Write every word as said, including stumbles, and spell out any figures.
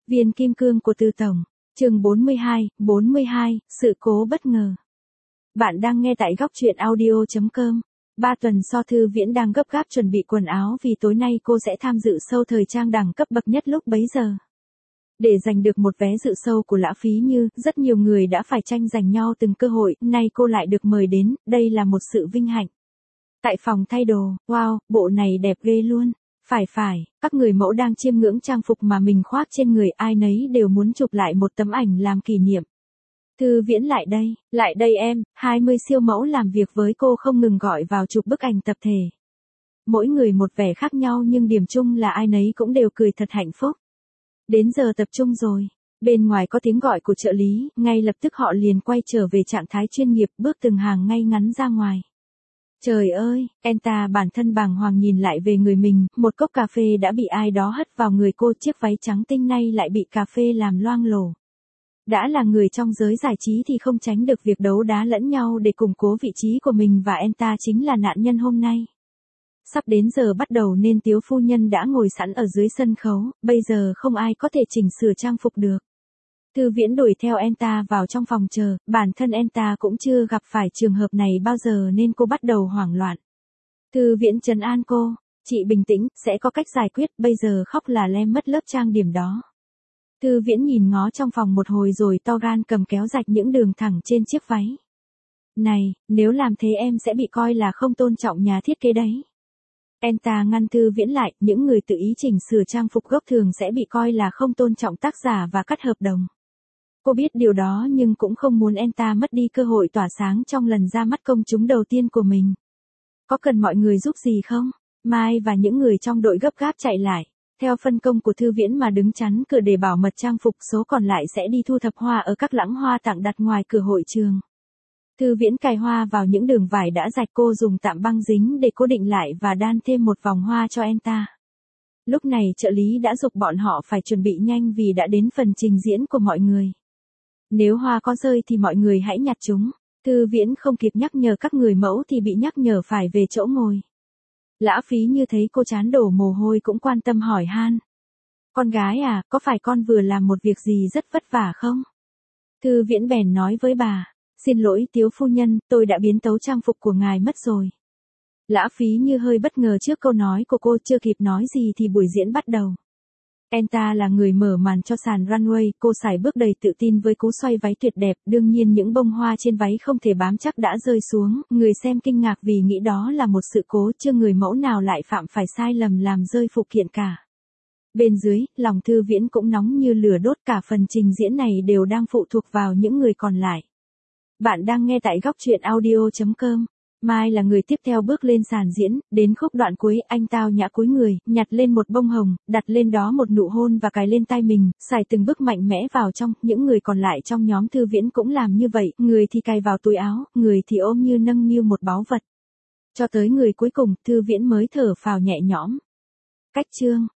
Viên kim cương của Từ Tổng, chương bốn mươi hai, bốn mươi hai, sự cố bất ngờ. Bạn đang nghe tại góc truyện audio chấm com. Ba tuần sau Thư Viễn đang gấp gáp chuẩn bị quần áo vì tối nay cô sẽ tham dự show thời trang đẳng cấp bậc nhất lúc bấy giờ. Để giành được một vé dự show của Lã Phí Như, rất nhiều người đã phải tranh giành nhau từng cơ hội, nay cô lại được mời đến, đây là một sự vinh hạnh. Tại phòng thay đồ, wow, bộ này đẹp ghê luôn. Phải phải, các người mẫu đang chiêm ngưỡng trang phục mà mình khoác trên người, ai nấy đều muốn chụp lại một tấm ảnh làm kỷ niệm. Thư Viễn lại đây, lại đây em, hai mươi siêu mẫu làm việc với cô không ngừng gọi vào chụp bức ảnh tập thể. Mỗi người một vẻ khác nhau nhưng điểm chung là ai nấy cũng đều cười thật hạnh phúc. Đến giờ tập trung rồi, bên ngoài có tiếng gọi của trợ lý, ngay lập tức họ liền quay trở về trạng thái chuyên nghiệp, bước từng hàng ngay ngắn ra ngoài. Trời ơi, Enta bản thân bàng hoàng nhìn lại về người mình, một cốc cà phê đã bị ai đó hất vào người cô, chiếc váy trắng tinh nay lại bị cà phê làm loang lổ. Đã là người trong giới giải trí thì không tránh được việc đấu đá lẫn nhau để củng cố vị trí của mình và Enta chính là nạn nhân hôm nay. Sắp đến giờ bắt đầu nên Tiếu phu nhân đã ngồi sẵn ở dưới sân khấu, bây giờ không ai có thể chỉnh sửa trang phục được. Thư Viễn đuổi theo Enta vào trong phòng chờ, bản thân Enta cũng chưa gặp phải trường hợp này bao giờ nên cô bắt đầu hoảng loạn. Thư Viễn trấn an cô, chị bình tĩnh, sẽ có cách giải quyết, bây giờ khóc là lem mất lớp trang điểm đó. Thư Viễn nhìn ngó trong phòng một hồi rồi to gan cầm kéo rạch những đường thẳng trên chiếc váy. Này, nếu làm thế em sẽ bị coi là không tôn trọng nhà thiết kế đấy. Enta ngăn Thư Viễn lại, những người tự ý chỉnh sửa trang phục gốc thường sẽ bị coi là không tôn trọng tác giả và cắt hợp đồng. Cô biết điều đó nhưng cũng không muốn Enta mất đi cơ hội tỏa sáng trong lần ra mắt công chúng đầu tiên của mình. Có cần mọi người giúp gì không? Mai và những người trong đội gấp gáp chạy lại. Theo phân công của Thư Viễn mà đứng chắn cửa để bảo mật trang phục, số còn lại sẽ đi thu thập hoa ở các lẵng hoa tặng đặt ngoài cửa hội trường. Thư Viễn cài hoa vào những đường vải đã rạch, cô dùng tạm băng dính để cố định lại và đan thêm một vòng hoa cho Enta. Lúc này trợ lý đã giục bọn họ phải chuẩn bị nhanh vì đã đến phần trình diễn của mọi người. Nếu hoa có rơi thì mọi người hãy nhặt chúng. Thư Viễn không kịp nhắc nhở các người mẫu thì bị nhắc nhở phải về chỗ ngồi. Lã Phí Như thấy cô trán đổ mồ hôi cũng quan tâm hỏi han. Con gái à, có phải con vừa làm một việc gì rất vất vả không? Thư Viễn bèn nói với bà. Xin lỗi Tiếu phu nhân, tôi đã biến tấu trang phục của ngài mất rồi. Lã Phí Như hơi bất ngờ trước câu nói của cô, chưa kịp nói gì thì buổi diễn bắt đầu. Enta là người mở màn cho sàn runway, cô sải bước đầy tự tin với cú xoay váy tuyệt đẹp, đương nhiên những bông hoa trên váy không thể bám chắc đã rơi xuống, người xem kinh ngạc vì nghĩ đó là một sự cố, chưa người mẫu nào lại phạm phải sai lầm làm rơi phụ kiện cả. Bên dưới, lòng Thư Viễn cũng nóng như lửa đốt, cả phần trình diễn này đều đang phụ thuộc vào những người còn lại. Bạn đang nghe tại góc truyện audio chấm com. Mai là người tiếp theo bước lên sàn diễn, đến khúc đoạn cuối, anh tao nhã cúi người, nhặt lên một bông hồng, đặt lên đó một nụ hôn và cài lên tai mình, xài từng bước mạnh mẽ vào trong, những người còn lại trong nhóm Thư Viễn cũng làm như vậy, người thì cài vào túi áo, người thì ôm như nâng niu một báu vật. Cho tới người cuối cùng, Thư Viễn mới thở phào nhẹ nhõm. Cách chương,